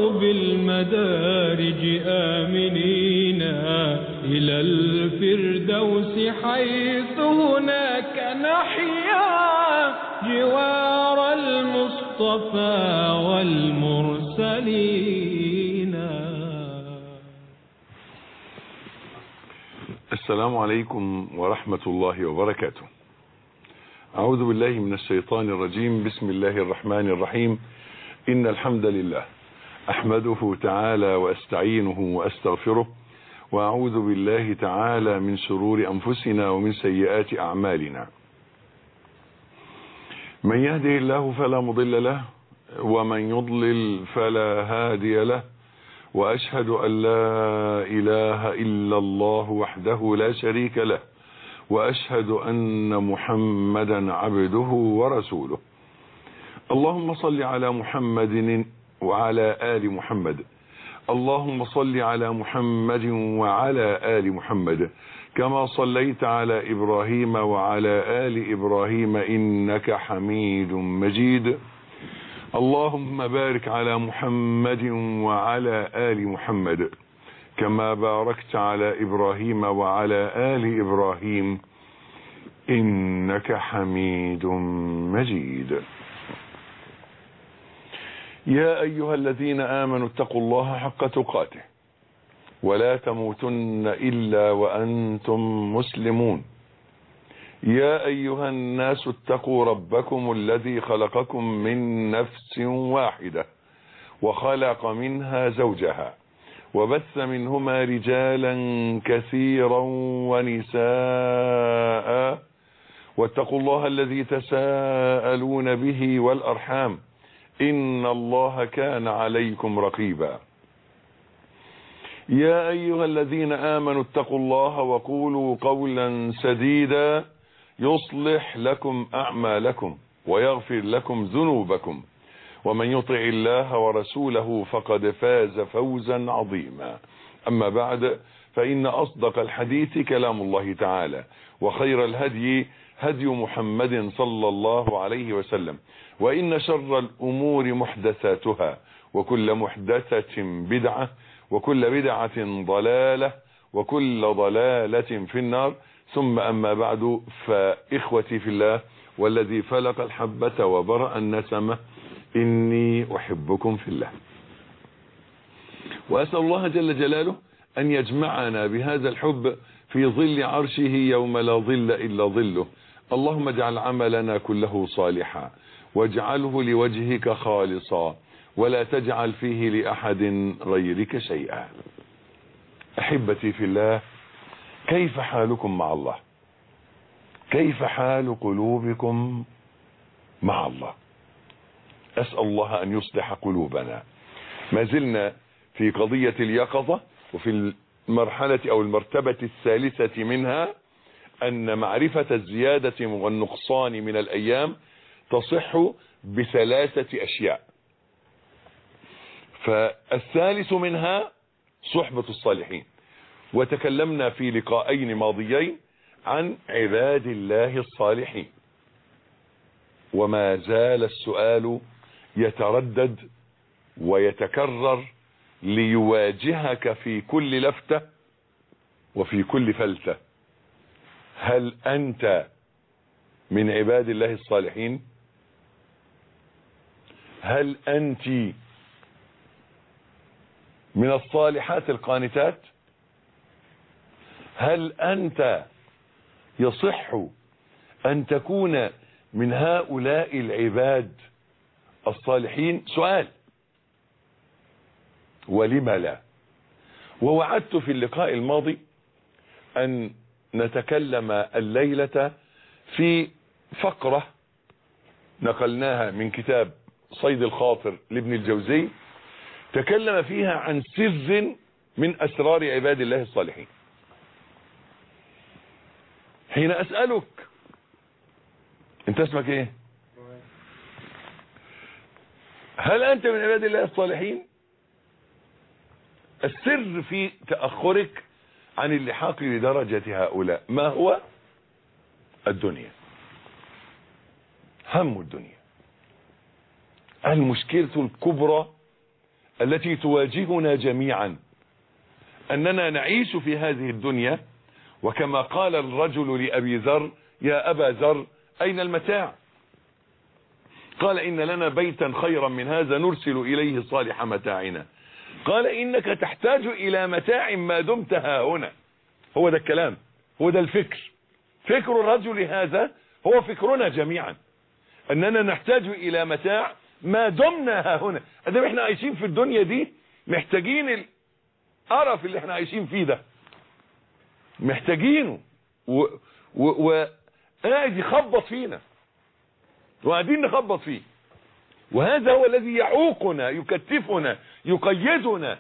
بالمدارج آمنين إلى الفردوس حيث هناك نحيا جوار المصطفى والمرسلين. السلام عليكم ورحمة الله وبركاته. أعوذ بالله من الشيطان الرجيم. بسم الله الرحمن الرحيم. إن الحمد لله أحمده تعالى وأستعينه وأستغفره، وأعوذ بالله تعالى من شرور أنفسنا ومن سيئات أعمالنا. من يهده الله فلا مضل له، ومن يضلل فلا هادي له، وأشهد أن لا إله إلا الله وحده لا شريك له، وأشهد أن محمدا عبده ورسوله. اللهم صل على محمد وعلى آل محمد. اللهم صل على محمد وعلى آل محمد كما صليت على إبراهيم وعلى آل إبراهيم إنك حميد مجيد. اللهم بارك على محمد وعلى آل محمد كما باركت على إبراهيم وعلى آل إبراهيم إنك حميد مجيد. يا أيها الذين آمنوا اتقوا الله حق تقاته ولا تموتن إلا وأنتم مسلمون. يا أيها الناس اتقوا ربكم الذي خلقكم من نفس واحدة وخلق منها زوجها وبث منهما رجالا كثيرا ونساء، واتقوا الله الذي تساءلون به والأرحام إن الله كان عليكم رقيبا. يا أيها الذين آمنوا اتقوا الله وقولوا قولا سديدا يصلح لكم أعمالكم ويغفر لكم ذنوبكم، ومن يطع الله ورسوله فقد فاز فوزا عظيما. أما بعد، فإن أصدق الحديث كلام الله تعالى، وخير الهدي هدي محمد صلى الله عليه وسلم، وإن شر الأمور محدثاتها، وكل محدثة بدعة، وكل بدعة ضلالة، وكل ضلالة في النار. ثم أما بعد، فإخوتي في الله والذي فلق الحبة وبرأ النسمة، إني أحبكم في الله، وأسأل الله جل جلاله أن يجمعنا بهذا الحب في ظل عرشه يوم لا ظل إلا ظله. اللهم اجعل عملنا كله صالحا، واجعله لوجهك خالصا، ولا تجعل فيه لأحد غيرك شيئا. أحبتي في الله، كيف حالكم مع الله؟ كيف حال قلوبكم مع الله؟ أسأل الله أن يصلح قلوبنا. ما زلنا في قضية اليقظة، وفي المرحلة أو المرتبة الثالثة منها أن معرفة الزيادة والنقصان من الأيام تصح بثلاثة أشياء. فالثالث منها صحبة الصالحين، وتكلمنا في لقاءين ماضيين عن عباد الله الصالحين، وما زال السؤال يتردد ويتكرر ليواجهك في كل لفتة وفي كل فلتة: هل أنت من عباد الله الصالحين؟ هل أنت من الصالحات القانتات؟ هل أنت يصح أن تكون من هؤلاء العباد الصالحين؟ سؤال، ولم لا؟ ووعدت في اللقاء الماضي أن نتكلم الليلة في فقرة نقلناها من كتاب صيد الخاطر لابن الجوزي، تكلم فيها عن سر من أسرار عباد الله الصالحين. حين أسألك انت اسمك ايه؟ هل أنت من عباد الله الصالحين؟ السر في تأخرك عن اللحاق لدرجة هؤلاء ما هو؟ الدنيا، هم الدنيا. المشكلة الكبرى التي تواجهنا جميعا أننا نعيش في هذه الدنيا، وكما قال الرجل لأبي ذر: يا أبا ذر أين المتاع؟ قال: إن لنا بيتا خيرا من هذا نرسل إليه صالح متاعنا. قال: إنك تحتاج إلى متاع ما دمت ها هنا. هو ده الكلام، هو ده الفكر. فكر الرجل هذا هو فكرنا جميعا، أننا نحتاج إلى متاع ما دمنا ها هنا. أدام احنا عايشين في الدنيا دي محتاجين القرف اللي احنا عايشين فيه ده، محتاجينه، وقاعد يخبط فينا وقاعدين نخبط فيه. وهذا هو الذي يعوقنا، يكتفنا، يقيدنا،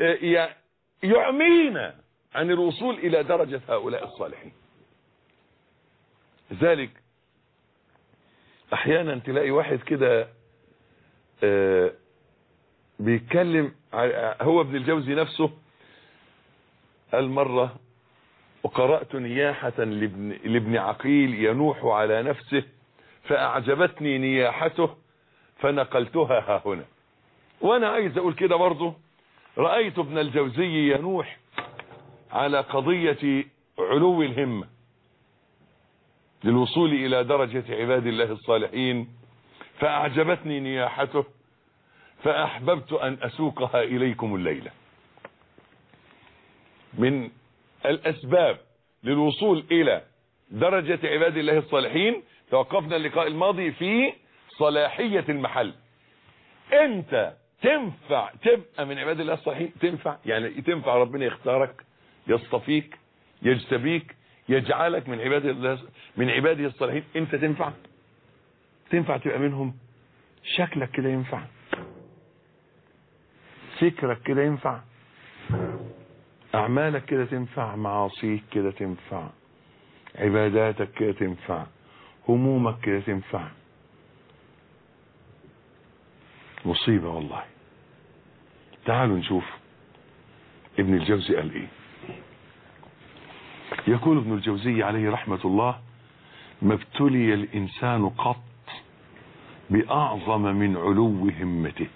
يعمينا عن الوصول إلى درجة هؤلاء الصالحين. لذلك أحيانا تلاقي واحد كده بيتكلم. هو ابن الجوزي نفسه قال مرة: وقرأت نياحة لابن عقيل ينوح على نفسه فأعجبتني نياحته فنقلتها ها هنا. وأنا عايز أقول كده برضه: رأيت ابن الجوزي ينوح على قضية علو الهمة للوصول إلى درجة عباد الله الصالحين، فأعجبتني نياحته فأحببت أن أسوقها إليكم الليلة. من الأسباب للوصول إلى درجة عباد الله الصالحين توقفنا اللقاء الماضي في صلاحية المحل. أنت تنفع تبقى من عباد الله الصالحين؟ تنفع يعني تنفع ربنا يختارك، يصطفيك، يجتبيك، يجعلك من عباده الصالحين. أنت تنفع تبقى منهم؟ شكلك كده ينفع؟ فكرك كده ينفع؟ أعمالك كده تنفع؟ معاصيك كده تنفع؟ عباداتك كده تنفع؟ همومك كده تنفع؟ مصيبة والله. تعالوا نشوف ابن الجوزي قال ايه. يقول ابن الجوزي عليه رحمة الله: ما ابتلي الإنسان قط بأعظم من علو همته،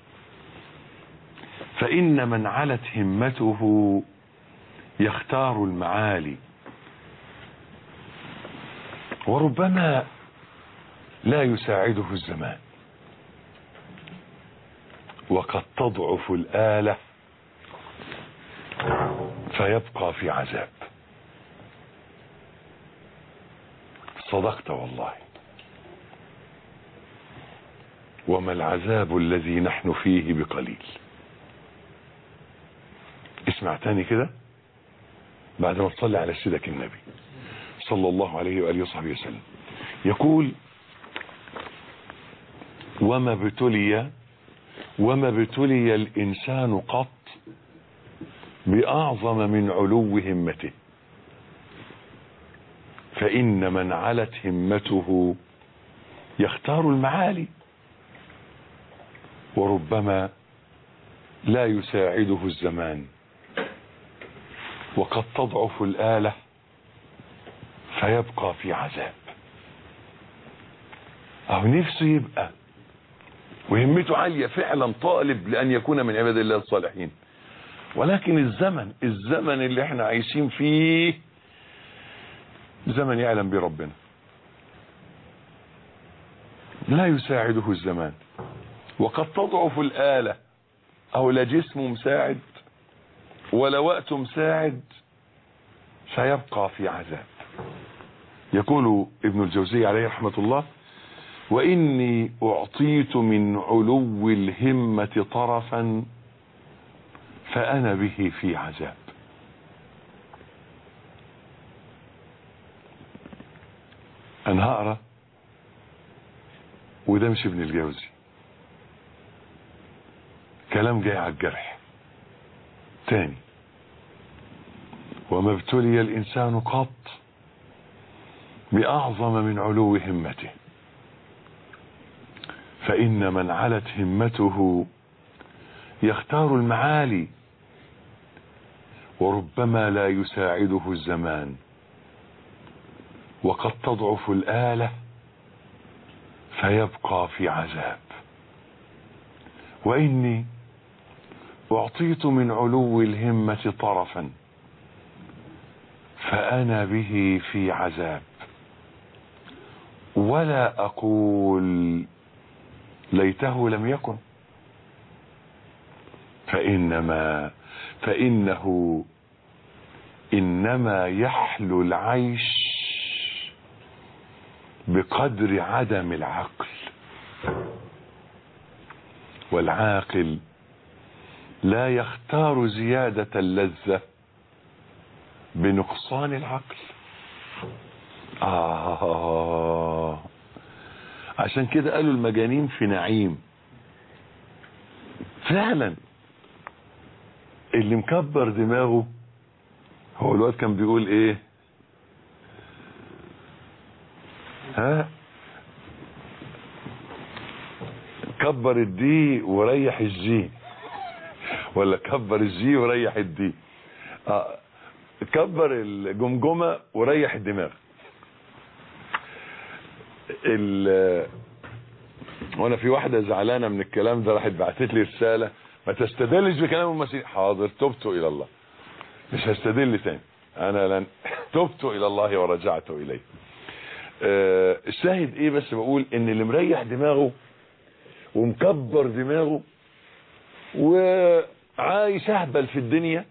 فإن من علت همته يختار المعالي، وربما لا يساعده الزمان، وقد تضعف الآلة فيبقى في عذاب. صدقت والله. وما العذاب الذي نحن فيه بقليل. اسمع تاني كده بعد ما تصلي على سيدك النبي صلى الله عليه وآله وصحبه وسلم. يقول: وما ابتلي الإنسان قط بأعظم من علو همته، فإن من علت همته يختار المعالي، وربما لا يساعده الزمان، وقد تضعف الآلة فيبقى في عذاب. أو نفسه يبقى وهمته عالية فعلا، طالب لأن يكون من عباد الله الصالحين، ولكن الزمن اللي احنا عايشين فيه زمن يعلم بربنا، لا يساعده الزمان، وقد تضعف الآلة. أو لا جسم مساعد ولا وقت مساعد، فيبقى في عذاب. يقول ابن الجوزي عليه رحمة الله: وإني أعطيت من علو الهمة طرفا فأنا به في عذاب. أنا هقرأ وده مش ابن الجوزي، كلام جاي على الجرح تاني. وما ابتلي الإنسان قط بأعظم من علو همته، فإن من علت همته يختار المعالي، وربما لا يساعده الزمان، وقد تضعف الآلة فيبقى في عذاب. وإني أعطيت من علو الهمة طرفا فأنا به في عذاب، ولا أقول ليته لم يكن، فإنه إنما يحلو العيش بقدر عدم العقل، والعاقل لا يختار زيادة اللذة بنقصان العقل. عشان كده قالوا المجانين في نعيم. فعلا اللي مكبر دماغه، هو الواد كان بيقول ايه؟ كبر الدي وريح الجي، ولا كبر الجي وريح الدي؟ كبر الجمجمة وريح الدماغ. وانا في واحدة زعلانة من الكلام ده، راحت بعتت لي رسالة: ما تستدلش بكلام المسيح. حاضر، تبت الى الله، مش هستدل تاني، انا لن تبت الى الله ورجعت اليه. الشاهد ايه؟ بس بقول ان اللي مريح دماغه ومكبر دماغه وعايش اهبل في الدنيا،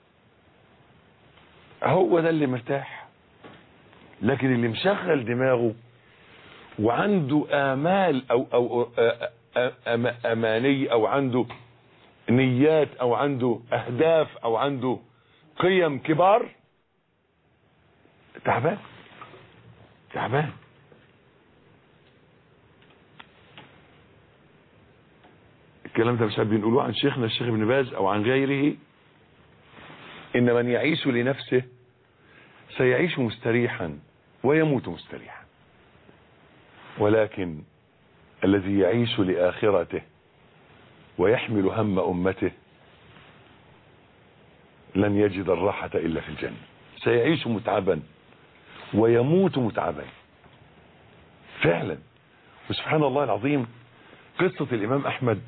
هو ده اللي مرتاح. لكن اللي مشغل دماغه وعنده آمال أو أماني، أو عنده نيات، أو عنده أهداف، أو عنده قيم كبار، تعبان. الكلام ده مش بنقوله عن شيخنا الشيخ ابن باز أو عن غيره: إن من يعيش لنفسه سيعيش مستريحا ويموت مستريحا، ولكن الذي يعيش لآخرته ويحمل هم أمته لن يجد الراحة إلا في الجنة. سيعيش متعبا ويموت متعبا فعلا. وسبحان الله العظيم، قصة الإمام أحمد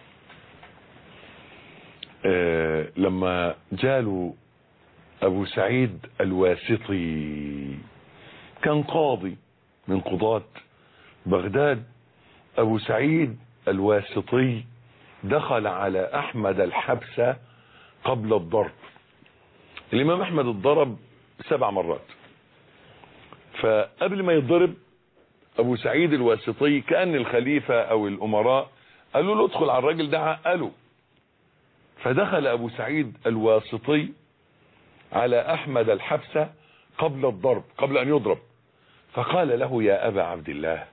لما جاله أبو سعيد الواسطي، كان قاضي من قضاة بغداد. أبو سعيد الواسطي دخل على أحمد الحبس قبل الضرب. الإمام أحمد اتضرب 7 مرات، فقبل ما يتضرب أبو سعيد الواسطي كأن الخليفة أو الأمراء قالوا له: ادخل على الراجل ده عقله. فدخل أبو سعيد الواسطي على أحمد الحبس قبل الضرب، قبل أن يضرب، فقال له: يا أبا عبد الله،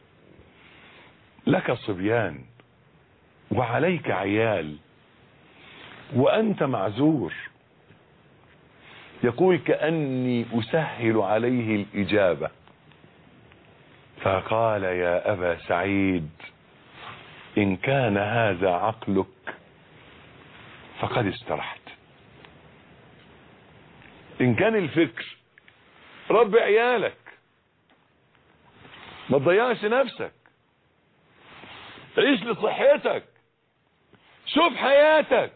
لك صبيان وعليك عيال وأنت معذور. يقول: كأني أسهل عليه الإجابة. فقال: يا أبا سعيد، إن كان هذا عقلك فقد استرحت. إن كان الفكر رب عيالك، ما تضيعش نفسك، عيش لصحتك، شوف حياتك،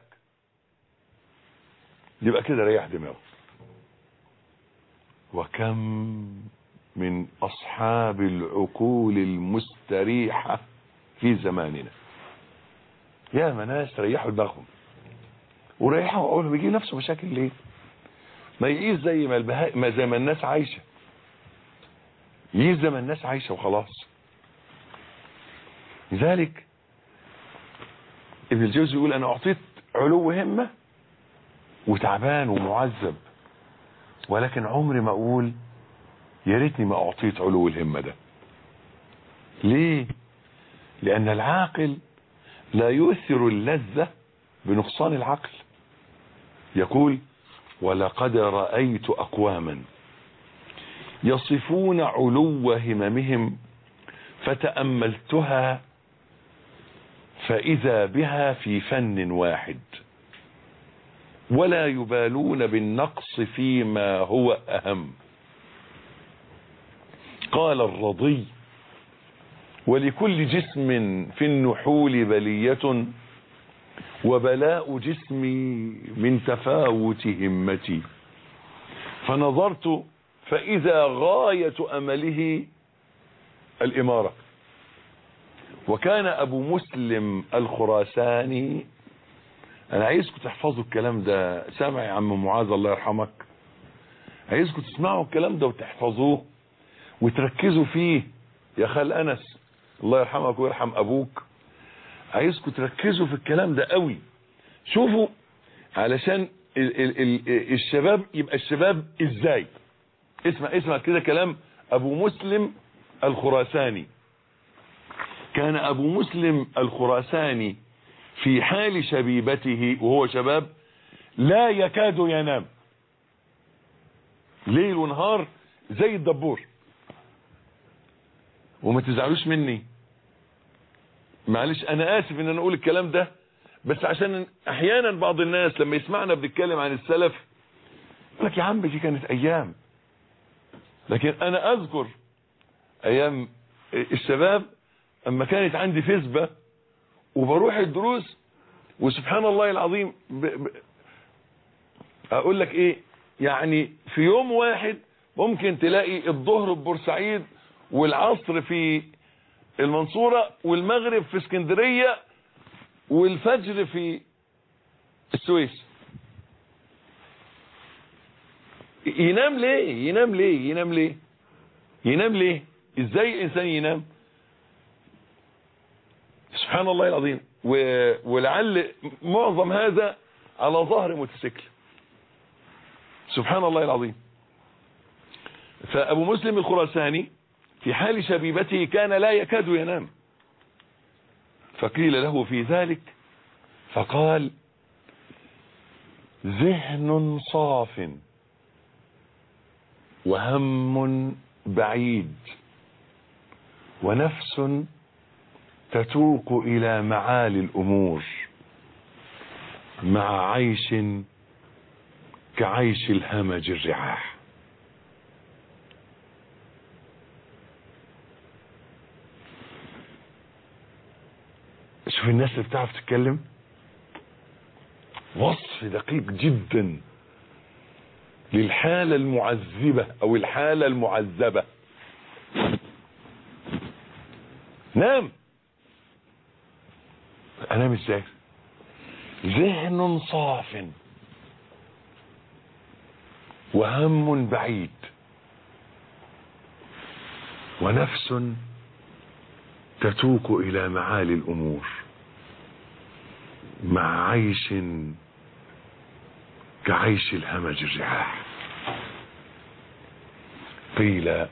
يبقى كده ريح دماغك. وكم من أصحاب العقول المستريحة في زماننا، يا ناس ريحوا دماغهم وريحوا عقولهم، يجي نفسه مشاكل ليه؟ ما يعيش زي ما زي ما الناس عايشة، يعيش زي ما الناس عايشة وخلاص. لذلك ابن الجوزي يقول: أنا أعطيت علو همة وتعبان ومعذب، ولكن عمري ما أقول يا ريتني ما أعطيت علو الهمة ده. ليه؟ لأن العاقل لا يؤثر اللذة بنقصان العقل. يقول: ولقد رأيت أقواما يصفون علو هممهم فتأملتها فإذا بها في فن واحد، ولا يبالون بالنقص فيما هو أهم. قال الرضي: ولكل جسم في النحول بلية، وبلاء جسمي من تفاوت همتي. فنظرت فإذا غاية أمله الإمارة. وكان أبو مسلم الخراساني، أنا عايزكم تحفظوا الكلام ده، سامع يا عم معاذ الله يرحمك، عايزكم تسمعوا الكلام ده وتحفظوه وتركزوا فيه يا خال أنس الله يرحمك ويرحم أبوك. عايزكم تركزوا في الكلام ده قوي. شوفوا علشان الشباب يبقى الشباب ازاي. اسمع كده كلام أبو مسلم الخراساني. كان أبو مسلم الخراساني في حال شبيبته وهو شباب لا يكاد ينام ليل ونهار زي الدبور. وما تزعلوش مني، معلش انا اسف ان انا اقول الكلام ده، بس عشان احيانا بعض الناس لما يسمعنا بنتكلم عن السلف يقول لك يا عم دي كانت ايام. لكن انا اذكر ايام الشباب اما كانت عندي فسبة وبروح الدروس، وسبحان الله العظيم اقول لك ايه، يعني في يوم واحد ممكن تلاقي الظهر في بورسعيد والعصر في المنصورة والمغرب في اسكندرية والفجر في السويس. ينام ليه؟ ازاي الانسان ينام؟ سبحان الله العظيم. ولعل معظم هذا على ظهر موتوسيكل. سبحان الله العظيم. فأبو مسلم الخراساني في حال شبيبته كان لا يكاد ينام. فقيل له في ذلك فقال ذهن صاف وهم بعيد ونفس تتوق إلى معالي الأمور مع عيش كعيش الهمج الرعاح. شوف الناس اللي بتعرف تتكلم، وصف دقيق جدا للحالة المعذبة او الحالة المعذبة. نام. انام ازاي؟ ذهن صاف وهم بعيد ونفس تتوق الى معالي الامور مع عيش كعيش الهمج الرعاح. قيل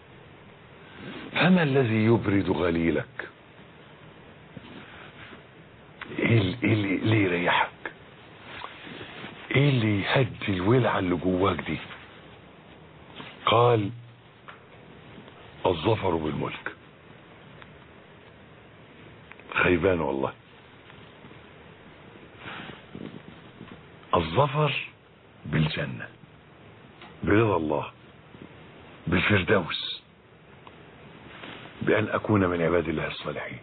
فما الذي يبرد غليلك؟ ايه اللي يريحك؟ ايه اللي يهدي الولعة اللي جواك دي؟ قال الظفر بالملك. خيبان والله. الظفر بالجنة برضا الله بالفردوس بأن أكون من عباد الله الصالحين.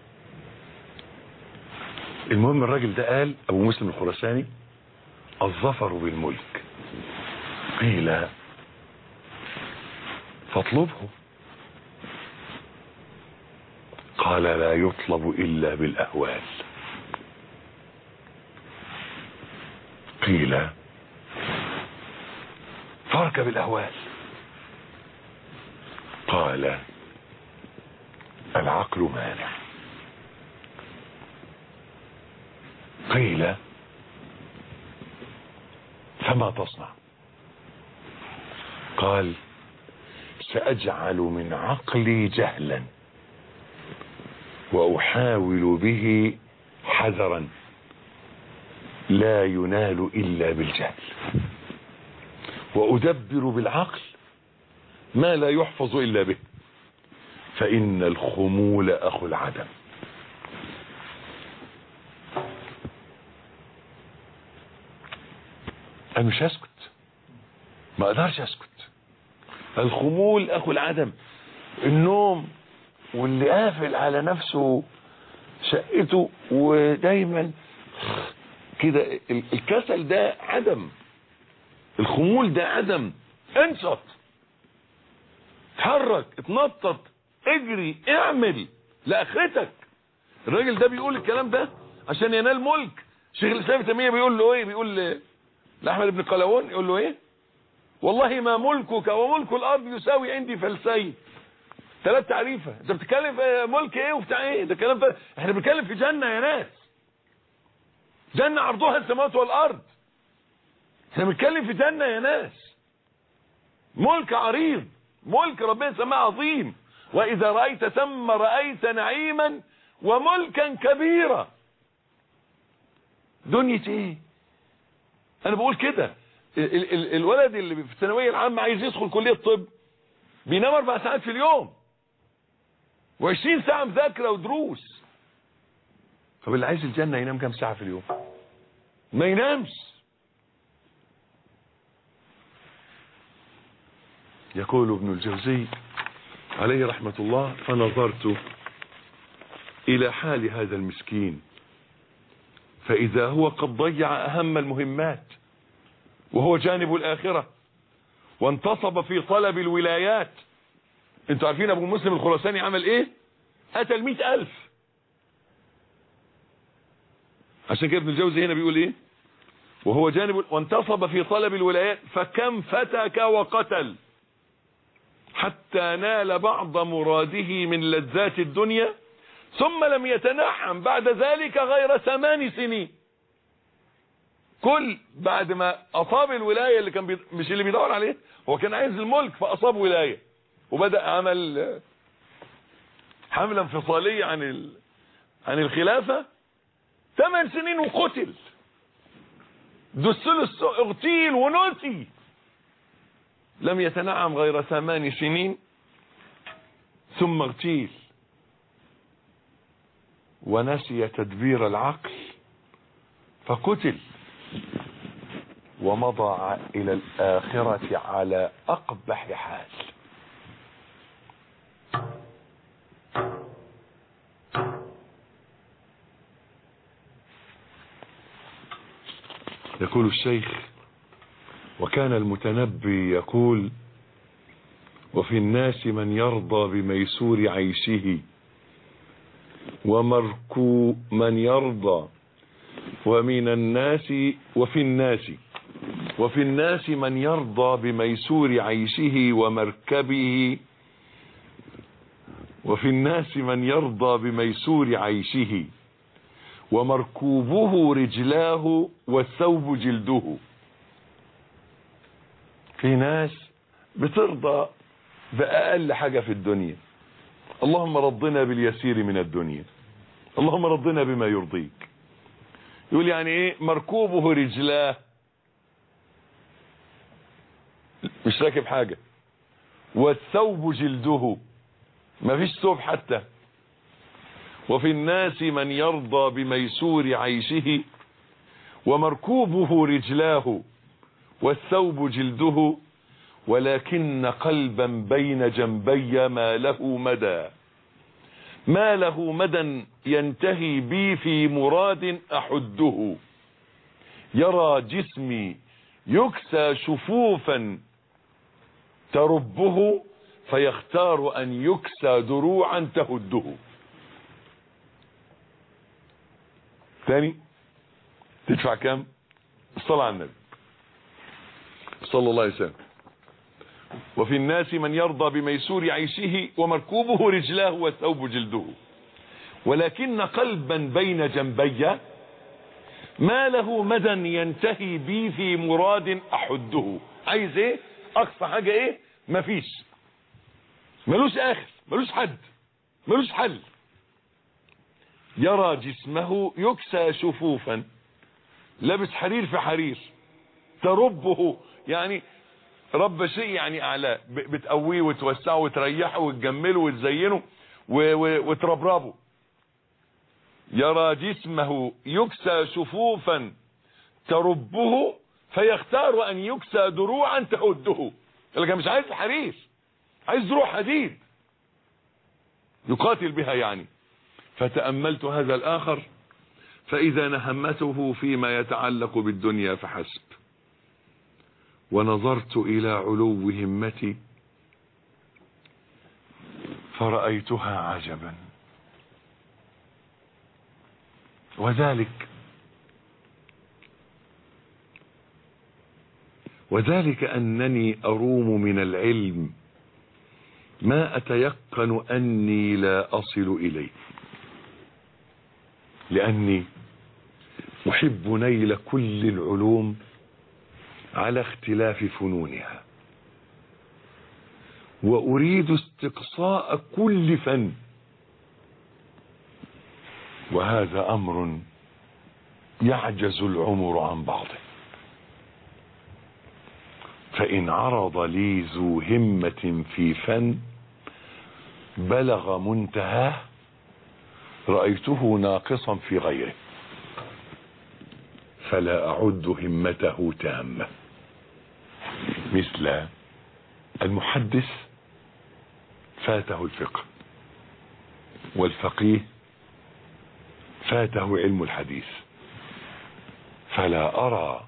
المهم الراجل ده قال أبو مسلم الخراساني الظفر بالملك. قيل فاطلبه. قال لا يطلب إلا بالأهوال. قيل فاركب الأهوال. قال العقل مانع. قيل فما تصنع؟ قال سأجعل من عقلي جهلا وأحاول به حذرا لا ينال إلا بالجهل، وأدبر بالعقل ما لا يحفظ إلا به، فإن الخمول أخو العدم. أنا مش هسكت، ما أقدرش أسكت. الخمول أخو العدم. النوم واللي قافل على نفسه شقته ودايما كده الكسل ده عدم، الخمول ده عدم. انشط، اتحرك، اتنطط، اجري، اعمل لاخرتك. الراجل ده بيقول الكلام ده عشان ينال ملك. شيخ الاسلام ابن تيميه بيقول له ايه؟ بيقول لاحمد بن قلاوون، يقول له ايه؟ والله ما ملكك وملك الارض يساوي عندي فلسين. 3 تعريفه. انت بتتكلم في ملك ايه وبتاع ايه؟ ده كلام احنا بنتكلم في جنه يا ناس، جنه عرضها السماوات والارض. احنا بنتكلم في جنه يا ناس، ملك عريض، ملك ربنا سماه عظيم. واذا رايت ثم رايت نعيما وملكا كبيرا. دنيا ايه؟ انا بقول كده. الولد اللي في الثانويه العامه عايز يدخل كليه الطب بينام 4 ساعات في اليوم و20 ساعه مذاكره ودروس. طب اللي عايز الجنه ينام كام ساعه في اليوم؟ ما ينامش. يقول ابن الجوزي عليه رحمه الله: فنظرت الى حال هذا المسكين فاذا هو قد ضيع اهم المهمات وهو جانب الاخره، وانتصب في طلب الولايات. انتوا عارفين ابو مسلم الخراساني عمل ايه؟ قتل 100,000. عشان كده ابن الجوزي هنا بيقول ايه؟ وهو جانب وانتصب في طلب الولايات فكم فتك وقتل حتى نال بعض مراده من لذات الدنيا ثم لم يتنعم بعد ذلك غير 8 سنين. كل بعد ما اصاب الولايه اللي كان مش اللي بيدور عليه، هو كان عايز الملك فاصاب ولايه وبدا عمل حمله انفصاليه عن الخلافه. 8 سنين وقتل، دسله اغتيل ونسي. لم يتنعم غير 8 سنين ثم اغتيل ونسي تدبير العقل فقتل ومضى الى الاخره على اقبح حال. يقول الشيخ: وكان المتنبي يقول: وفي الناس من يرضى بميسور عيشه ومركو من يرضى ومن الناس وفي الناس من يرضى بميسور عيشه ومركبه وفي الناس من يرضى بميسور عيشه ومركوبه رجلاه والثوب جلده. في ناس بترضى بأقل حاجة في الدنيا. اللهم رضنا باليسير من الدنيا، اللهم رضنا بما يرضيك. يقول يعني ايه مركوبه رجلاه؟ مش راكب حاجة. والثوب جلده، ما فيش ثوب حتى. وفي الناس من يرضى بميسور عيشه ومركوبه رجلاه والثوب جلده ولكن قلبا بين جنبي ما له مدى ينتهي بي في مراد أحده. يرى جسمي يكسى شفوفا تربه فيختار أن يكسى دروعا تهده. ثاني تدفع كم؟ الصلاة على النبي صلى الله عليه وسلم. وفي الناس من يرضى بميسور عيشه ومركوبه رجلاه والثوب جلده ولكن قلبا بين جنبي ما له مدى ينتهي بي في مراد أحده. عايز ايه؟ اقصى حاجة ايه؟ مفيش، ملوش اخر، ملوش حد، ملوش حل. يرى جسمه يكسى شفوفا، لابس حرير في حرير، تربه يعني رب شيء يعني اعلاه، بتقويه وتوسعه وتريحه وتجمله وتزينه وتربربه. يرى جسمه يكسى شفوفا تربه فيختار ان يكسى دروعا تهده. اللي مش عايز حرير، عايز دروع حديد يقاتل بها يعني. فتأملت هذا الآخر فإذا نهمته فيما يتعلق بالدنيا فحسب. ونظرت إلى علو همتي فرأيتها عجبا. وذلك أنني أروم من العلم ما أتيقن أني لا أصل إليه، لأني أحب نيل كل العلوم على اختلاف فنونها، وأريد استقصاء كل فن، وهذا أمر يعجز العمر عن بعضه. فإن عرض لي ذو همة في فن بلغ منتهاه رأيته ناقصا في غيره، فلا أعد همته تامة. مثل المحدث فاته الفقه، والفقيه فاته علم الحديث، فلا أرى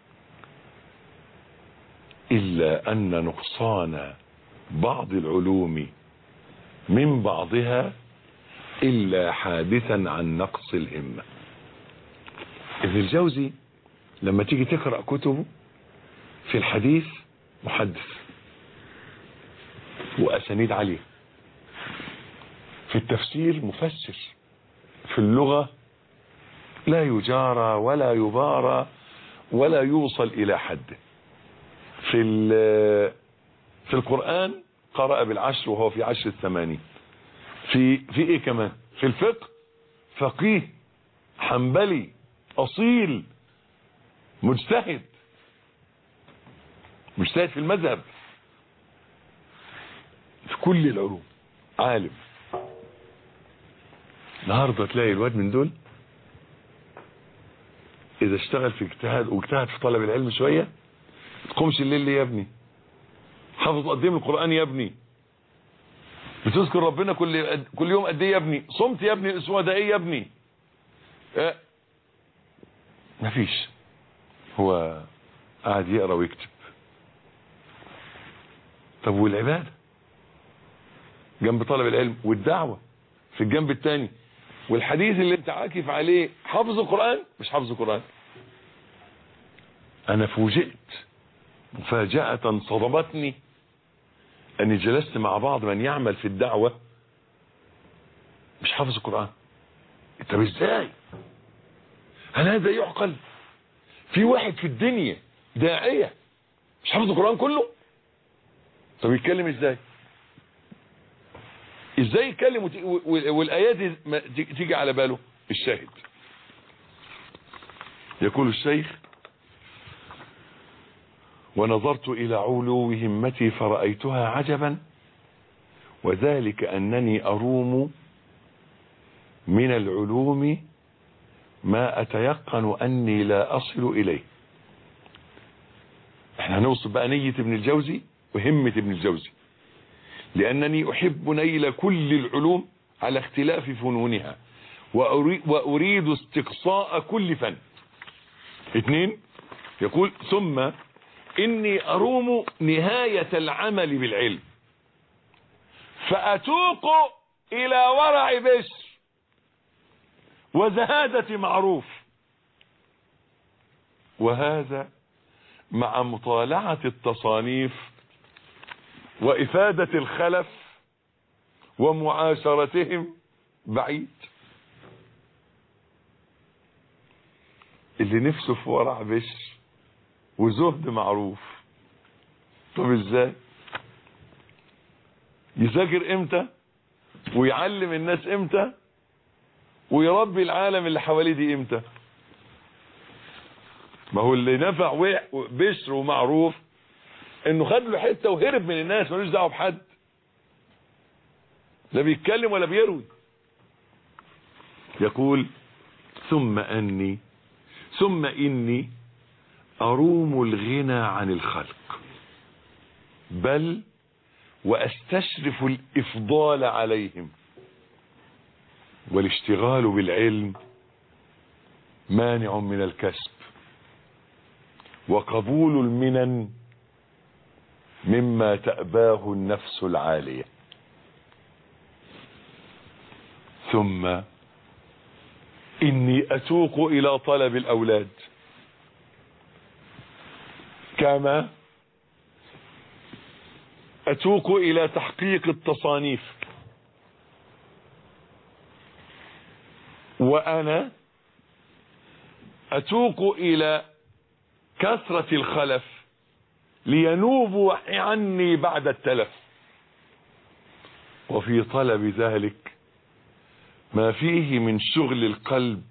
إلا أن نقصان بعض العلوم من بعضها إلا حادثا عن نقص الهمة. ابن الجوزي لما تيجي تقرأ كتبه في الحديث محدث وأسانيد عالية، في التفسير مفسر، في اللغة لا يجارى ولا يبارى ولا يوصل إلى حد، في القرآن قرأ بالعشر وهو في عشر الثمانين، في ايه كمان، في الفقه فقيه حنبلي أصيل مجتهد في المذهب، في كل العلوم عالم. النهارده تلاقي الواد من دول إذا اشتغل في اجتهاد واجتهد في طلب العلم شوية، تقومش الليل ليه يا ابني؟ حافظ قد ايه من القرآن يا ابني؟ بتذكر ربنا كل يوم قد ايه يا ابني؟ صمت يا ابني الاسبوع ده ايه يا ابني؟ مفيش، هو قاعد يقرا ويكتب. طب والعبادة جنب طلب العلم، والدعوة في الجنب الثاني، والحديث اللي انت عاكف عليه حافظ القرآن مش حافظ القرآن. انا فوجئت مفاجأة صدمتني اني جلست مع بعض من يعمل في الدعوة مش حافظ القرآن. طب ازاي؟ هل هذا يعقل؟ في واحد في الدنيا داعية مش حافظ القرآن كله؟ طب يتكلم ازاي يتكلم والآيات تيجي على باله؟ الشاهد يقول الشيخ: ونظرت إلى علو همتي فرأيتها عجبا، وذلك أنني أروم من العلوم ما أتيقن أني لا أصل إليه. احنا هنوصف بقى نية ابن الجوزي وهمة ابن الجوزي. لأنني أحب نيل كل العلوم على اختلاف فنونها، وأريد استقصاء كل فن. 2 يقول: ثم إني أروم نهاية العمل بالعلم فأتوق إلى ورع بشر وزهادة معروف، وهذا مع مطالعة التصانيف وإفادة الخلف ومعاشرتهم بعيد. اللي نفسه في ورع بشر وزهد معروف، طب ازاي يذاكر امتى ويعلم الناس امتى ويربي العالم اللي حواليه دي امتى؟ ما هو اللي نفع بشر ومعروف انه خد له حته وهرب من الناس، ملوش دعوه بحد، لا بيتكلم ولا بيروي. يقول: ثم اني اروم الغنى عن الخلق، بل واستشرف الافضال عليهم، والاشتغال بالعلم مانع من الكسب، وقبول المنن مما تأباه النفس العالية. ثم إني أتوق إلى طلب الأولاد، كما أتوق إلى تحقيق التصانيف، وأنا أتوق إلى كثرة الخلف لينوبوا عني بعد التلف. وفي طلب ذلك ما فيه من شغل القلب،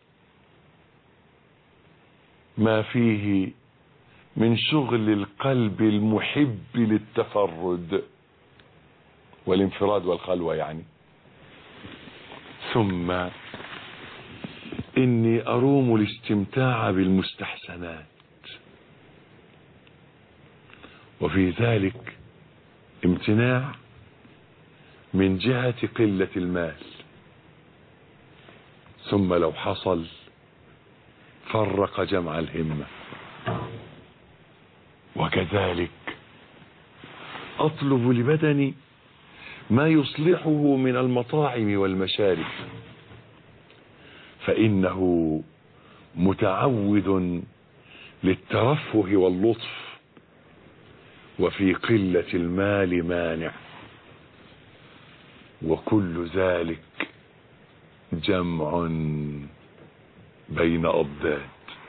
ما فيه من شغل القلب المحب للتفرد والانفراد والخلوة يعني. ثم إني أروم الاستمتاع بالمستحسنات، وفي ذلك امتناع من جهة قلة المال، ثم لو حصل فرق جمع الهمة. وكذلك أطلب لبدني ما يصلحه من المطاعم والمشارب، فإنه متعود للترفه واللطف، وفي قلة المال مانع، وكل ذلك جمع بين أضداد.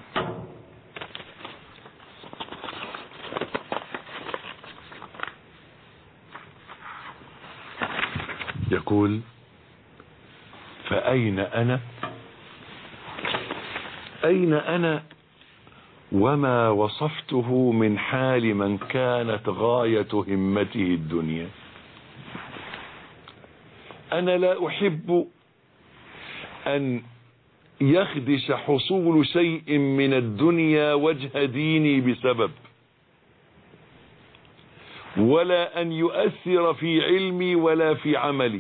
يقول: فأين أنا؟ أين أنا وما وصفته من حال من كانت غاية همته الدنيا؟ أنا لا أحب أن يخدش حصول شيء من الدنيا وجه ديني بسبب، ولا أن يؤثر في علمي ولا في عملي.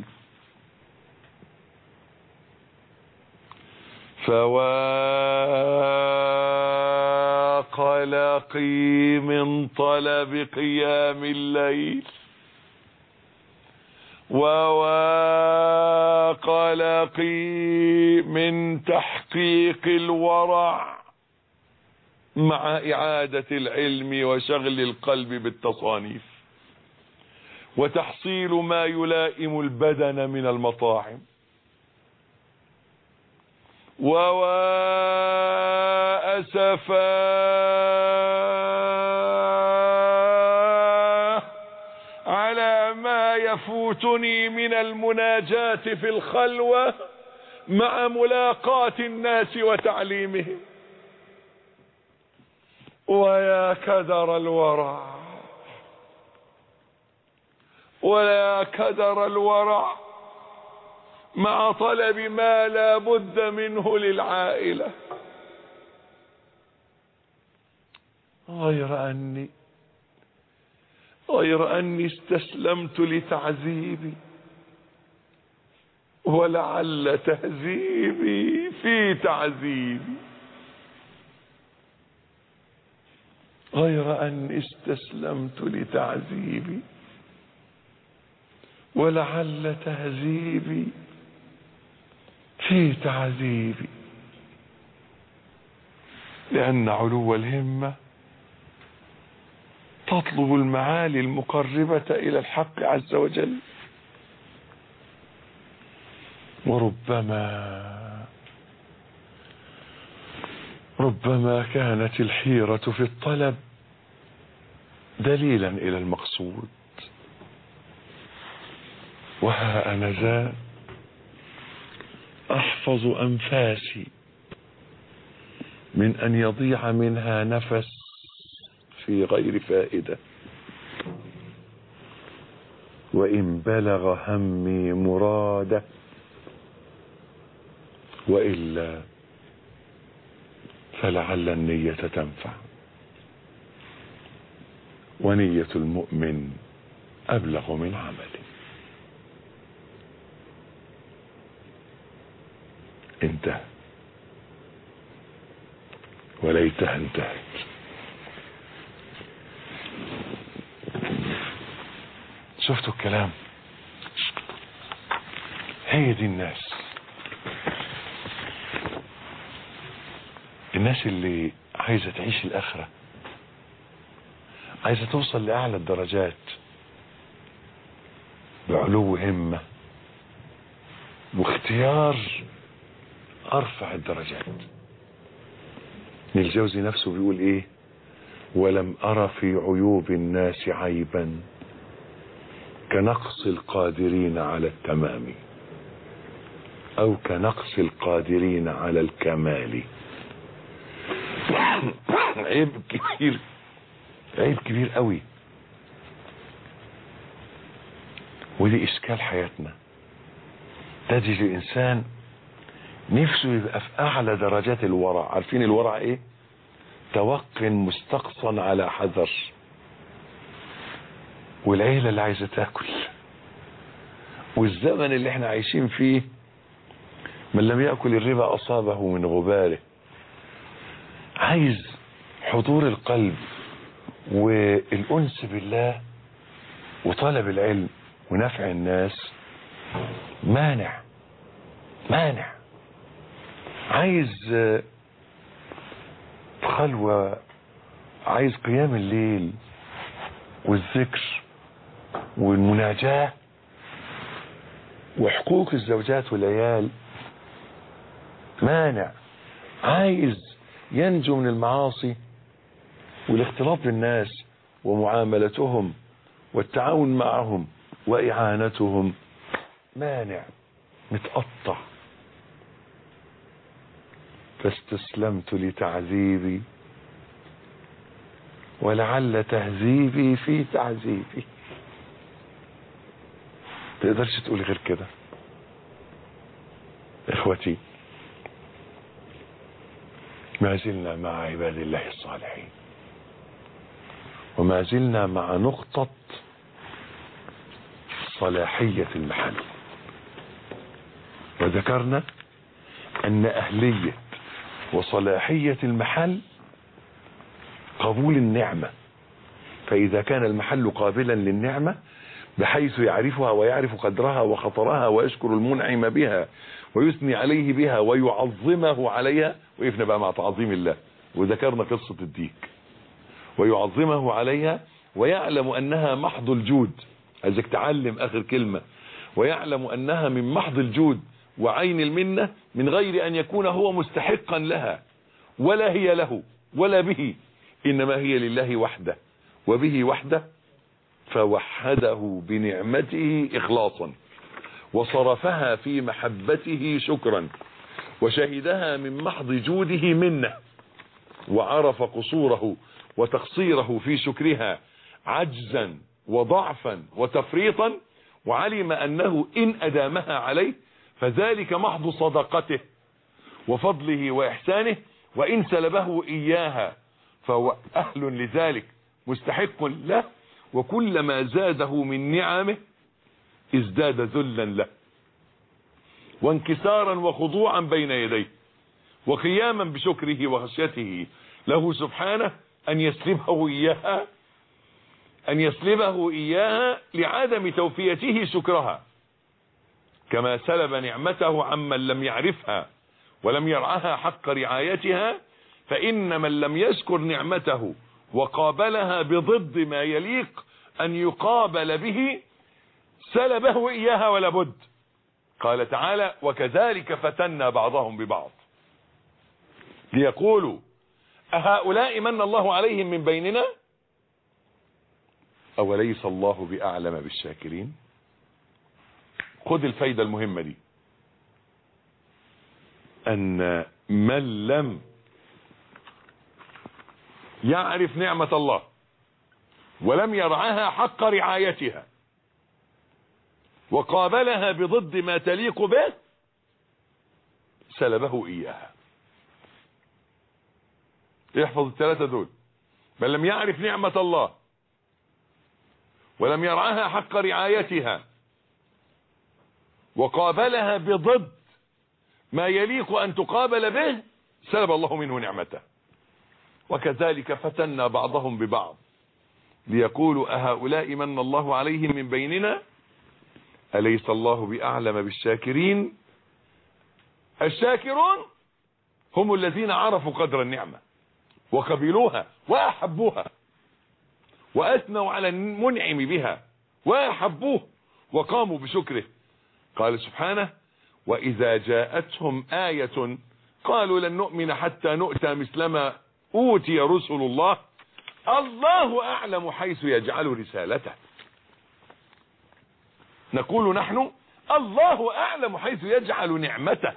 فواقلقي من طلب قيام الليل، وواقلقي من تحقيق الورع مع إعادة العلم وشغل القلب بالتصانيف، وتحصيل ما يلائم البدن من المطاعم. وأسفا على ما يفوتني من المناجاة في الخلوة مع ملاقاة الناس وتعليمهم. ويا كدر الورع، ويا كدر الورع مع طلب ما لا بد منه للعائلة، غير أني استسلمت لتعذيبي، ولعل تهذيبي في تعذيبي. غير أني استسلمت لتعذيبي، ولعل تهذيبي في تعذيبي. لأن علو الهمة تطلب المعالي المقربة إلى الحق عز وجل، ربما كانت الحيرة في الطلب دليلا إلى المقصود. وها أنا ذا أحفظ أنفاسي من أن يضيع منها نفس في غير فائدة، وإن بلغ همي مراده، وإلا فلعل النية تنفع، ونية المؤمن أبلغ من عمله. انتهى. وليتها انتهت. شفتوا الكلام؟ هي دي الناس اللي عايزة تعيش الآخرة، عايزة توصل لأعلى الدرجات بعلو همة واختيار أرفع الدرجات. ابن الجوزي نفسه بيقول ايه؟ ولم أرى في عيوب الناس عيبا كنقص القادرين على التمام أو كنقص القادرين على الكمال. عيب كبير، عيب كبير قوي. ودي إشكال حياتنا. تجد الإنسان نفسه يبقى في أعلى درجات الورع. عارفين الورع إيه؟ توق مستقصا على حذر. والعيلة اللي عايزة تاكل، والزمن اللي احنا عايشين فيه من لم يأكل الربا أصابه من غباره. عايز حضور القلب والأنس بالله وطلب العلم ونفع الناس. مانع عايز خلوة، عايز قيام الليل والذكر والمناجاة وحقوق الزوجات والعيال. مانع عايز ينجو من المعاصي والاختلاط بالناس ومعاملتهم والتعاون معهم وإعانتهم. مانع متقطع. فاستسلمت لتعذيبي ولعل تهذيبي في تعذيبي. تقدرش تقول غير كده. اخوتي، ما زلنا مع عباد الله الصالحين، وما زلنا مع نقطة صلاحية المحل. وذكرنا أن أهلية وصلاحية المحل قبول النعمة. فإذا كان المحل قابلا للنعمة بحيث يعرفها ويعرف قدرها وخطرها ويشكر المنعم بها ويثني عليه بها ويعظمه عليها، وقفنا بقى مع تعظيم الله وذكرنا قصة الديك، ويعظمه عليها ويعلم أنها محض الجود. عايزك تعلم آخر كلمة. ويعلم أنها من محض الجود وعين المنة من غير أن يكون هو مستحقا لها ولا هي له ولا به، إنما هي لله وحده وبه وحده. فوحده بنعمته إخلاصا وصرفها في محبته شكرا وشهدها من محض جوده منه، وعرف قصوره وتقصيره في شكرها عجزا وضعفا وتفريطا، وعلم أنه إن أدامها عليه فذلك محض صدقته وفضله وإحسانه، وإن سلبه إياها فهو أهل لذلك مستحق له، وكلما زاده من نعمه ازداد ذلا له وانكسارا وخضوعا بين يديه وقياما بشكره وخشيته له سبحانه أن يسلبه إياها لعدم توفيته شكرها، كما سلب نعمته عمن لم يعرفها ولم يرعاها حق رعايتها. فإن من لم يشكر نعمته وقابلها بضد ما يليق أن يقابل به سلبه إياها ولا بد. قال تعالى: وكذلك فتنا بعضهم ببعض ليقولوا أهؤلاء من الله عليهم من بيننا أوليس الله بأعلم بالشاكرين. خذ الفايدة المهمة دي، أن من لم يعرف نعمة الله ولم يرعاها حق رعايتها وقابلها بضد ما تليق به سلبه إياها. احفظ الثلاثة دول: من لم يعرف نعمة الله ولم يرعاها حق رعايتها وقابلها بضد ما يليق أن تقابل به سلب الله منه نعمته. وكذلك فتنا بعضهم ببعض ليقولوا أهؤلاء من الله عليهم من بيننا أليس الله بأعلم بالشاكرين. الشاكرون هم الذين عرفوا قدر النعمة وقبلوها وأحبوها وأثنوا على المنعم بها وأحبوه وقاموا بشكره. قال سبحانه وإذا جاءتهم آية قالوا لن نؤمن حتى نؤتى مثلما أوتي رسل الله الله أعلم حيث يجعل رسالته. نقول نحن الله أعلم حيث يجعل نعمته.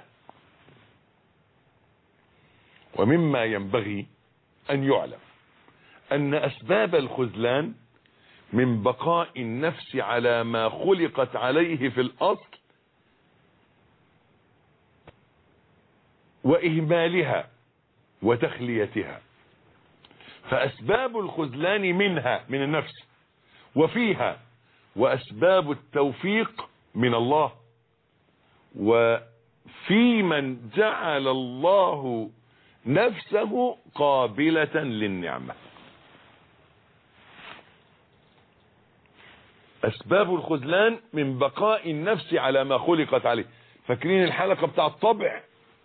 ومما ينبغي أن يعلم أن أسباب الخذلان من بقاء النفس على ما خلقت عليه في الأصل وإهمالها وتخليتها. فأسباب الخذلان منها من النفس وفيها، وأسباب التوفيق من الله. وفي من جعل الله نفسه قابلة للنعمة. أسباب الخذلان من بقاء النفس على ما خلقت عليه. فاكرين الحلقة بتاع الطبع؟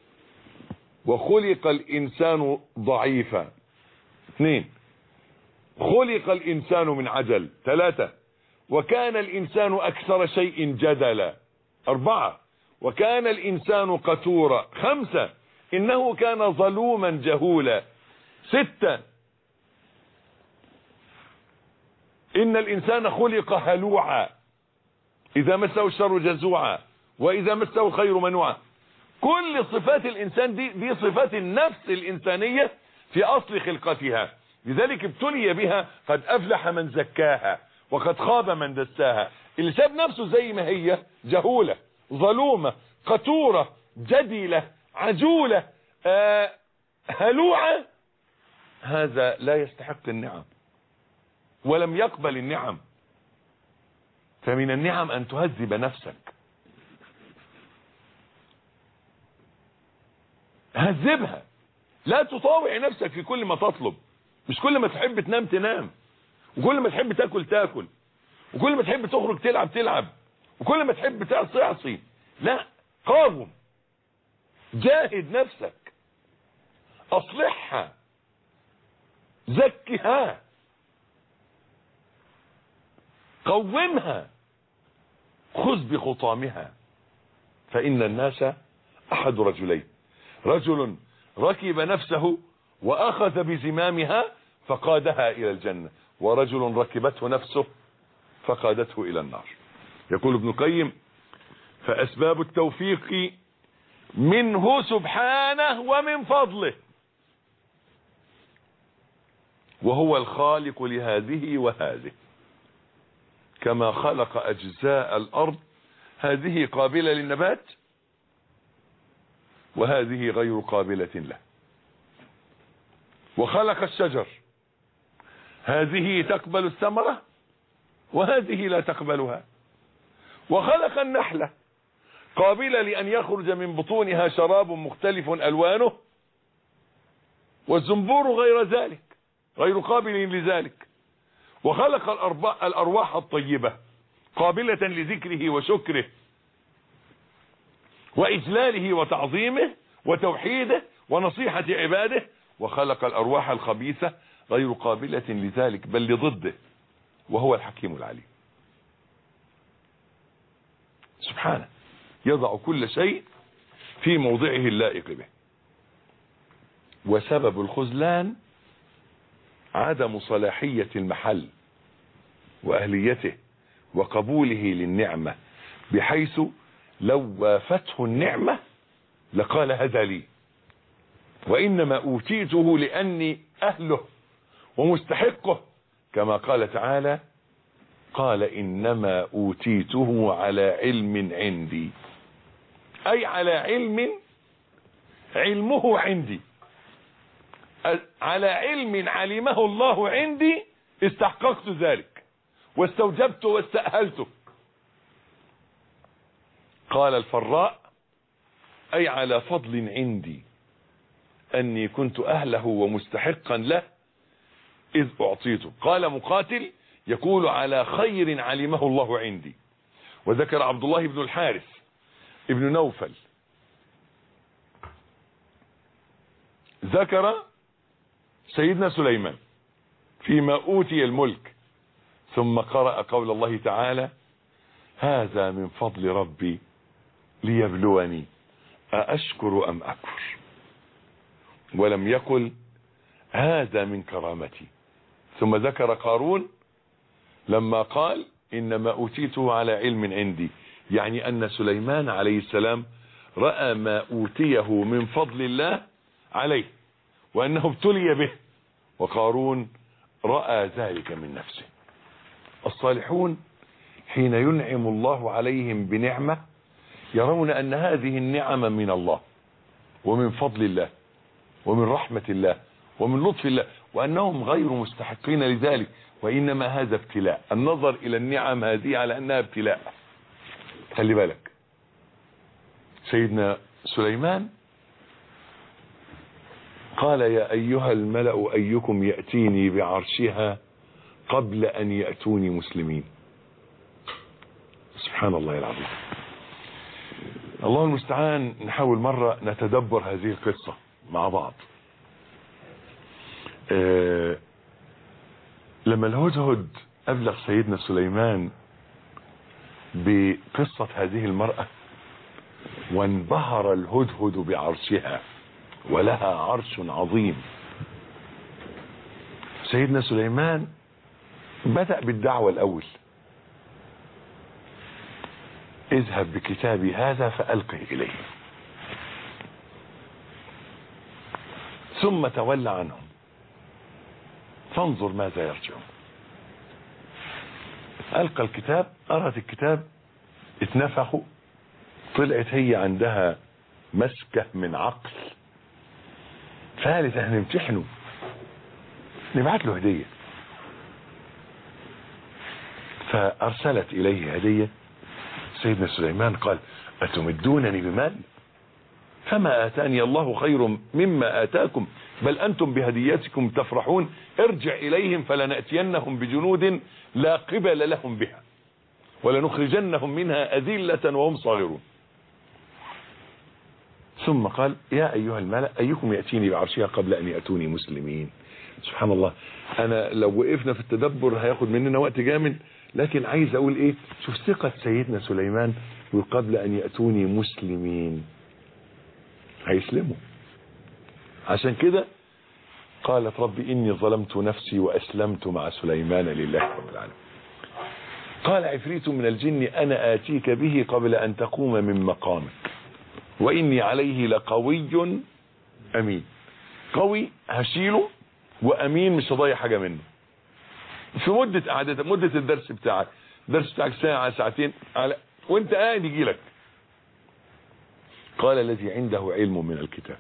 وخلق الإنسان ضعيفا. 2 خلق الإنسان من عجل. 3 وكان الإنسان أكثر شيء جدلا. 4 وكان الإنسان قتورا. 5 إنه كان ظلوما جهولا. 6 إن الإنسان خلق هلوعا إذا مسه الشر جزوعا وإذا مسه الخير منوعا. كل صفات الإنسان دي صفات النفس الإنسانية في أصل خلقتها، لذلك ابتلي بها. قد أفلح من زكاها وقد خاب من دساها. اللي ساب نفسه زي ما هي جهولة ظلومة قتورة جدلة عجولة هلوعة، هذا لا يستحق النعم ولم يقبل النعم. فمن النعم أن تهذب نفسك. هذبها، لا تطاوع نفسك في كل ما تطلب. مش كل ما تحب تنام تنام، وكل ما تحب تاكل تاكل، وكل ما تحب تخرج تلعب تلعب، وكل ما تحب تعصي تعصي. لا، قاوم، جاهد نفسك، اصلحها، زكها، قومها، خذ بخطامها. فإن الناس أحد رجلين: رجل ركب نفسه وأخذ بزمامها فقادها إلى الجنة، ورجل ركبته نفسه فقادته إلى النار. يقول ابن القيم: فأسباب التوفيق منه سبحانه ومن فضله، وهو الخالق لهذه وهذه، كما خلق أجزاء الأرض هذه قابلة للنبات وهذه غير قابلة له، وخلق الشجر هذه تقبل الثمرة وهذه لا تقبلها، وخلق النحلة قابلة لأن يخرج من بطونها شراب مختلف ألوانه، والزنبور غير ذلك، غير قابل لذلك، وخلق الأرواح الطيبة قابلة لذكره وشكره وإجلاله وتعظيمه وتوحيده ونصيحة عباده، وخلق الأرواح الخبيثة غير قابلة لذلك بل لضده، وهو الحكيم العليم سبحانه، يضع كل شيء في موضعه اللائق به. وسبب الخذلان عدم صلاحية المحل وأهليته وقبوله للنعمة، بحيث لو وافته النعمة لقال هذا لي، وإنما أوتيته لأني أهله ومستحقه، كما قال تعالى: قال إنما أوتيته على علم عندي، أي على علمه عندي، على علم علمه الله عندي استحققت ذلك واستوجبته واستأهلته. قال الفراء: أي على فضل عندي، أني كنت أهله ومستحقا له إذ أعطيته. قال مقاتل يقول على خير علمه الله عندي. وذكر عبد الله بن الحارث ابن نوفل ذكر سيدنا سليمان فيما أوتي الملك، ثم قرأ قول الله تعالى هذا من فضل ربي ليبلوني أأشكر أم أكفر، ولم يقل هذا من كرامتي. ثم ذكر قارون لما قال إنما أوتيته على علم عندي، يعني أن سليمان عليه السلام رأى ما أوتيه من فضل الله عليه وأنه ابتلي به، وقارون رأى ذلك من نفسه. الصالحون حين ينعم الله عليهم بنعمة يرون أن هذه النعم من الله ومن فضل الله ومن رحمة الله ومن لطف الله، وأنهم غير مستحقين لذلك، وإنما هذا ابتلاء. النظر إلى النعم هذه على أنها ابتلاء. خلي بالك، سيدنا سليمان قال يا أيها الملأ أيكم يأتيني بعرشها قبل أن يأتوني مسلمين. سبحان الله العظيم. الله المستعان. نحاول مرة نتدبر هذه القصة مع بعض. لما الهدهد أبلغ سيدنا سليمان بقصة هذه المرأة وانبهر الهدهد بعرشها ولها عرش عظيم، سيدنا سليمان بدأ بالدعوة الأول. اذهب بكتابي هذا فألقه إليه، ثم تولى عنهم فانظر ماذا يرجعون. ألقى الكتاب، قرأت الكتاب، اتنفخوا، طلعت هي عندها مسكة من عقل، فقالت احنا نمتحنه، نبعت له هدية. فأرسلت إليه هدية. سيدنا سليمان قال أتمدونني بمال فما آتاني الله خير مما آتاكم بل أنتم بهديتكم تفرحون ارجع إليهم فلنأتينهم بجنود لا قبل لهم بها ولنخرجنهم منها أذلة وهم صاغرون. ثم قال يا أيها الملأ أيكم يأتيني بعرشها قبل أن يأتوني مسلمين. سبحان الله. أنا لو وقفنا في التدبر هياخد مننا وقت جامد، لكن عايز أقول إيه، شوف ثقة سيدنا سليمان قبل أن يأتوني مسلمين، هيسلموا. عشان كده قالت ربي إني ظلمت نفسي وأسلمت مع سليمان لله رب العالمين. قال عفريت من الجن أنا آتيك به قبل أن تقوم من مقامك وإني عليه لقوي أمين. قوي هشيله، وأمين مش هضيع حاجة منه. في مدة قعدتك، مدة الدرس بتاعك ساعة ساعتين وانت قاعد يجي لك. قال الذي عنده علم من الكتاب،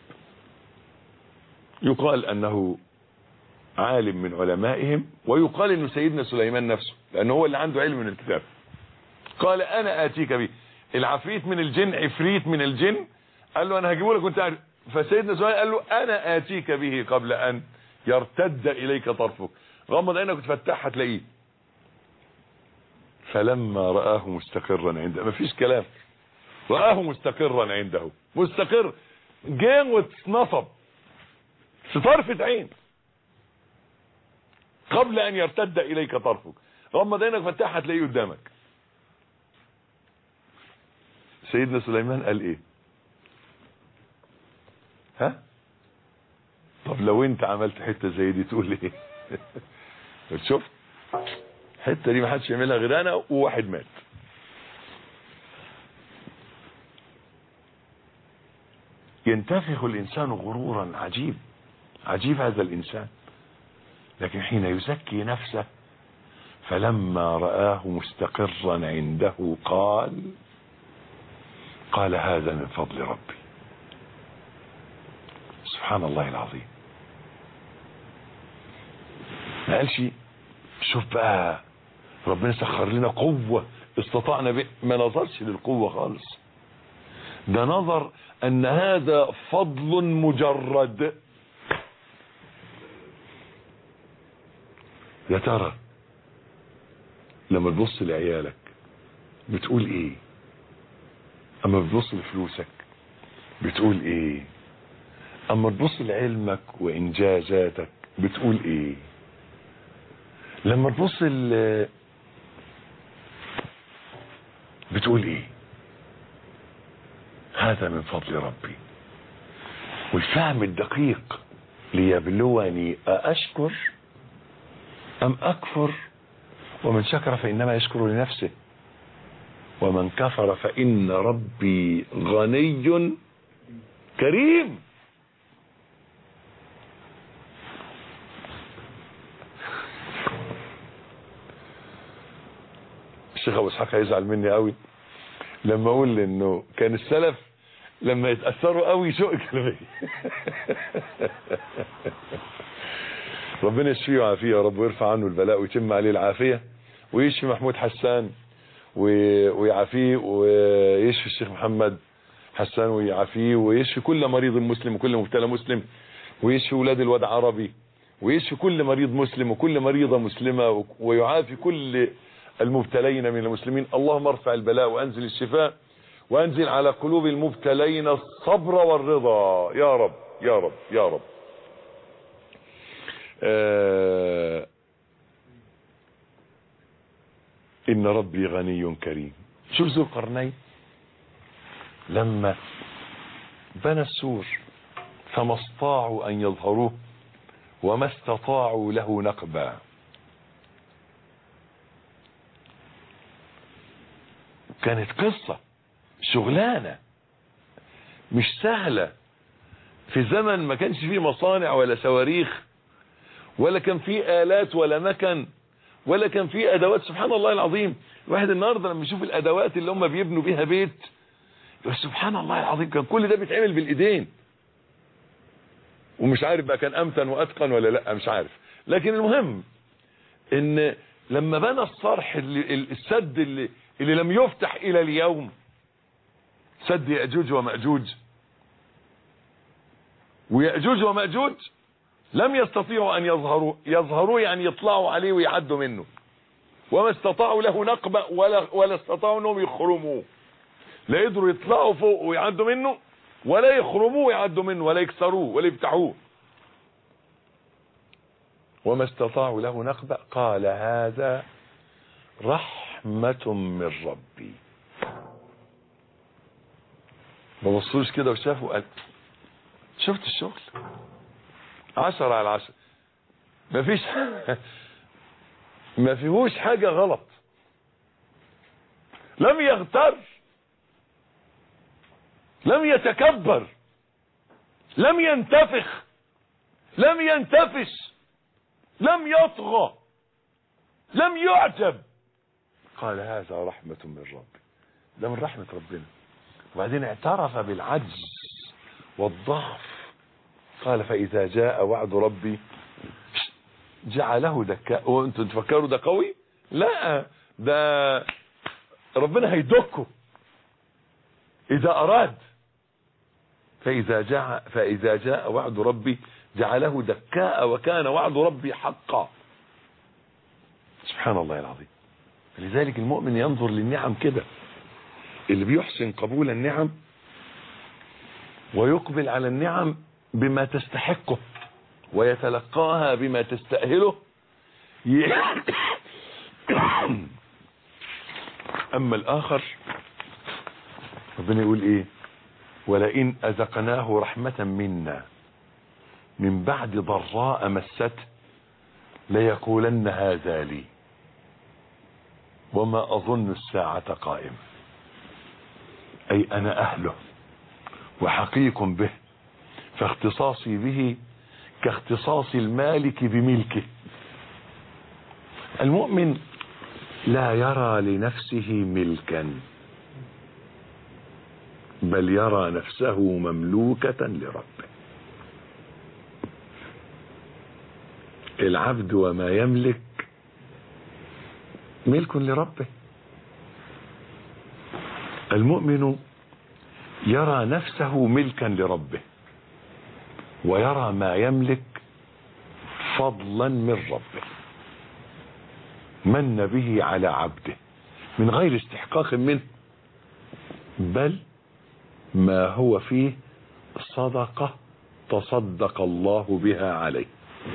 يقال أنه عالم من علمائهم، ويقال أنه سيدنا سليمان نفسه لأنه هو اللي عنده علم من الكتاب. قال أنا آتيك به. العفريت من الجن، عفريت من الجن، قال له أنا هجيبه لك وانت عارف. فسيدنا سليمان قال له أنا آتيك به قبل أن يرتد إليك طرفك، غمض عينك وتفتحها تلاقيه. فلما رآه مستقرا عنده، ما فيش كلام، رآه مستقرا عنده، مستقر، جام واتنصب في طرفة عين قبل أن يرتد إليك طرفك، غمض عينك وفتحها تلاقيه قدامك. سيدنا سليمان قال ايه؟ ها؟ طب لو انت عملت حتة زي دي تقول ايه؟ شوف الحتة دي ما حدش يعملها غير انا وواحد مات. ينتفخ الانسان غرورا، عجيب عجيب هذا الانسان. لكن حين يزكي نفسه فلما رآه مستقرا عنده قال هذا من فضل ربي. سبحان الله العظيم. ما قالش شوف بقى ربنا سخر لنا قوة استطعنا به، ما نظرش للقوة خالص، ده نظر ان هذا فضل مجرد يا ترى لما تبص لعيالك بتقول ايه؟ اما بتبص لفلوسك بتقول ايه؟ اما تبص لعلمك وانجازاتك بتقول ايه؟ لما تبص بتقول ايه؟ هذا من فضل ربي. والفهم الدقيق ليبلوني أأشكر أم أكفر، ومن شكر فإنما يشكر لنفسه ومن كفر فإن ربي غني كريم. الشيخ أبو إسحاق هيزعل مني قوي لما أقول إنه كان السلف لما يتأثروا قوي شوق كلامي. ربنا يشفيه ويعافيه يا رب، ويرفع عنه البلاء ويتم عليه العافية، ويشفي محمود حسان ويعافيه، ويشفي الشيخ محمد حسان ويعافيه، ويشفي كل مريض مسلم وكل مبتلى مسلم، ويشفي ولاد الواد عربي، ويشفي كل مريض مسلم وكل مريضة مسلمة، ويعافي كل المبتلين من المسلمين. اللهم ارفع البلاء وانزل الشفاء، وانزل على قلوب المبتلين الصبر والرضا يا رب يا رب يا رب. إن ربي غني كريم. شوف ذو القرنين لما بنى السور فما استطاعوا أن يظهروه وما استطاعوا له نقبا. كانت قصة شغلانة مش سهلة في زمن ما كانش فيه مصانع ولا صواريخ ولا كان فيه آلات ولا مكن ولا كان فيه أدوات. سبحان الله العظيم، الواحد النهاردة لما يشوف الأدوات اللي هم بيبنوا بيها بيت يقول سبحان الله العظيم، كان كل ده بيتعمل بالإيدين. ومش عارف بقى كان أمتن وأتقن ولا لا، مش عارف. لكن المهم إن لما بنى الصرح السد اللي لم يفتح إلى اليوم، سد يأجوج ومأجوج، ويأجوج ومأجوج لم يستطيعوا أن يظهروا يعني يطلعوا عليه ويعدوا منه، وما استطاعوا له نقبة ولا استطاعوا أنهم يخرموه. لا يقدروا يطلعوا فوق ويعدوا منه، ولا يخرموه ويعدوا منه، ولا يكسروه ولا يفتحوه. وما استطاعوا له نقبة. قال هذا رحمة من ربي. ما بصوش كده وشافوا قال شفت الشغل 10/10، ما فيهوش حاجة غلط. لم يغتر، لم يتكبر، لم ينتفخ، لم ينتفش، لم يطغى، لم يعجب. قال هذا رحمة من ربي، ده من رحمة ربنا. وبعدين اعترف بالعجز والضعف. قال فإذا جاء وعد ربي جعله دكاء. وانتم تفكروا ده قوي؟ لا، ده ربنا هيدكه إذا أراد. فإذا جاء وعد ربي جعله دكاء وكان وعد ربي حقا. سبحان الله العظيم. لذلك المؤمن ينظر للنعم كده، اللي بيحسن قبول النعم ويقبل على النعم بما تستحقه ويتلقاها بما تستأهله. أما الآخر ربنا يقول إيه؟ ولئن أذقناه رحمة منا من بعد ضراء مسته ليقولن هذا لي وما أظن الساعة قائمة. أي أنا أهله وحقيق به، فاختصاصي به كاختصاص المالك بملكه. المؤمن لا يرى لنفسه ملكا، بل يرى نفسه مملوكة لربه. العبد وما يملك ملك لربه. المؤمن يرى نفسه ملكا لربه، ويرى ما يملك فضلا من ربه. من به على عبده من غير استحقاق منه، بل ما هو فيه صدقة تصدق الله بها عليه،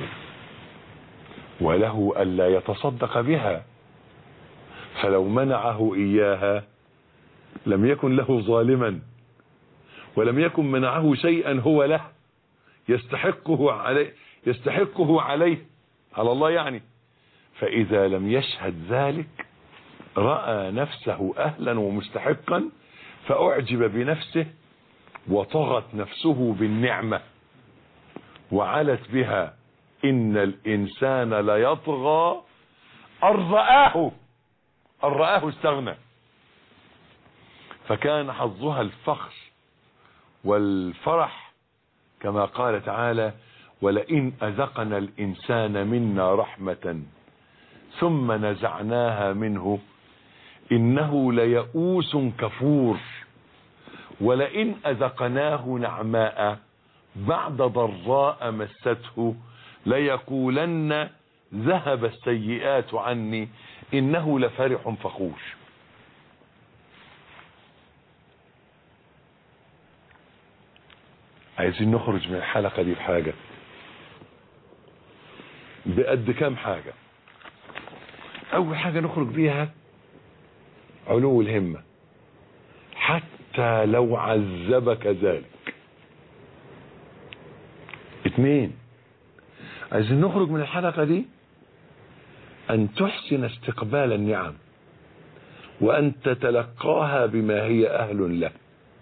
وله ألا يتصدق بها، فلو منعه إياها لم يكن له ظالما، ولم يكن منعه شيئا هو له يستحقه عليه على الله يعني. فإذا لم يشهد ذلك رأى نفسه أهلا ومستحقا، فأعجب بنفسه وطغت نفسه بالنعمة وعلت بها. إن الإنسان ليطغى أن رآه استغنى، فكان حظها الفخر والفرح، كما قال تعالى: ولئن أذقنا الإنسان منا رحمة ثم نزعناها منه إنه ليئوس كفور، ولئن أذقناه نعماء بعد ضراء مسته ليقولن ذهب السيئات عني إنه لفرح فخور. عايزين نخرج من الحلقة دي بحاجة، بقد كام حاجة. أول حاجة نخرج بيها علو الهمة حتى لو عذبك ذلك. 2، عايزين نخرج من الحلقة دي أن تحسن استقبال النعم وأن تتلقاها بما هي أهل له.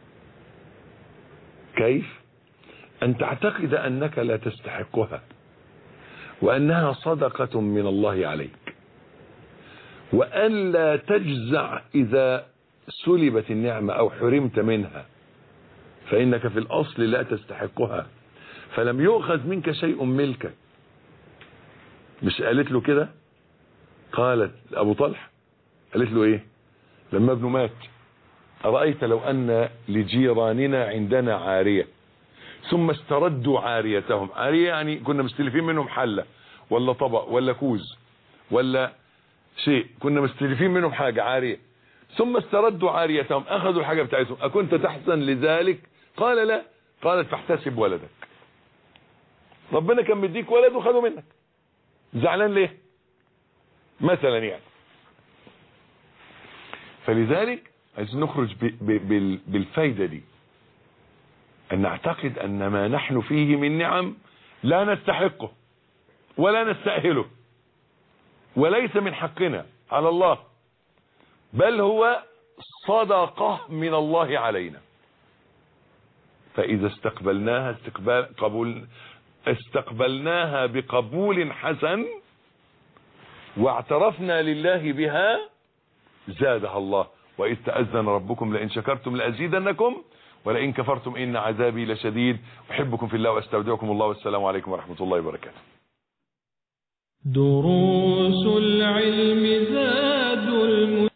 كيف؟ أن تعتقد أنك لا تستحقها، وأنها صدقة من الله عليك، وأن لا تجزع إذا سلبت النعمة أو حرمت منها، فإنك في الأصل لا تستحقها، فلم يؤخذ منك شيء ملكك. مش قالت له كده؟ قالت أبو طلحة، قالت له إيه لما ابنه مات؟ أرأيت لو أن لجيراننا عندنا عارية ثم استردوا عاريتهم. عارية يعني كنا مستلفين منهم حلة ولا طبق ولا كوز ولا شيء، كنا مستلفين منهم حاجة عارية، ثم استردوا عاريتهم، أخذوا الحاجة بتاعتهم، أكنت تحزن لذلك؟ قال لا. قالت فاحتسب ولدك، ربنا كان مديك ولد وخذوا منك، زعلان ليه مثلا يعني؟ فلذلك عايزين نخرج بالفايدة دي، أن نعتقد أن ما نحن فيه من نعم لا نستحقه ولا نستأهله، وليس من حقنا على الله، بل هو صدقة من الله علينا. فإذا استقبلناها بقبول حسن واعترفنا لله بها زادها الله. وإذ تأذن ربكم لئن شكرتم لأزيدنكم ولئن كفرتم إن عذابي لشديد. أحبكم في الله واستودعكم الله، والسلام عليكم ورحمة الله وبركاته. دروس العلم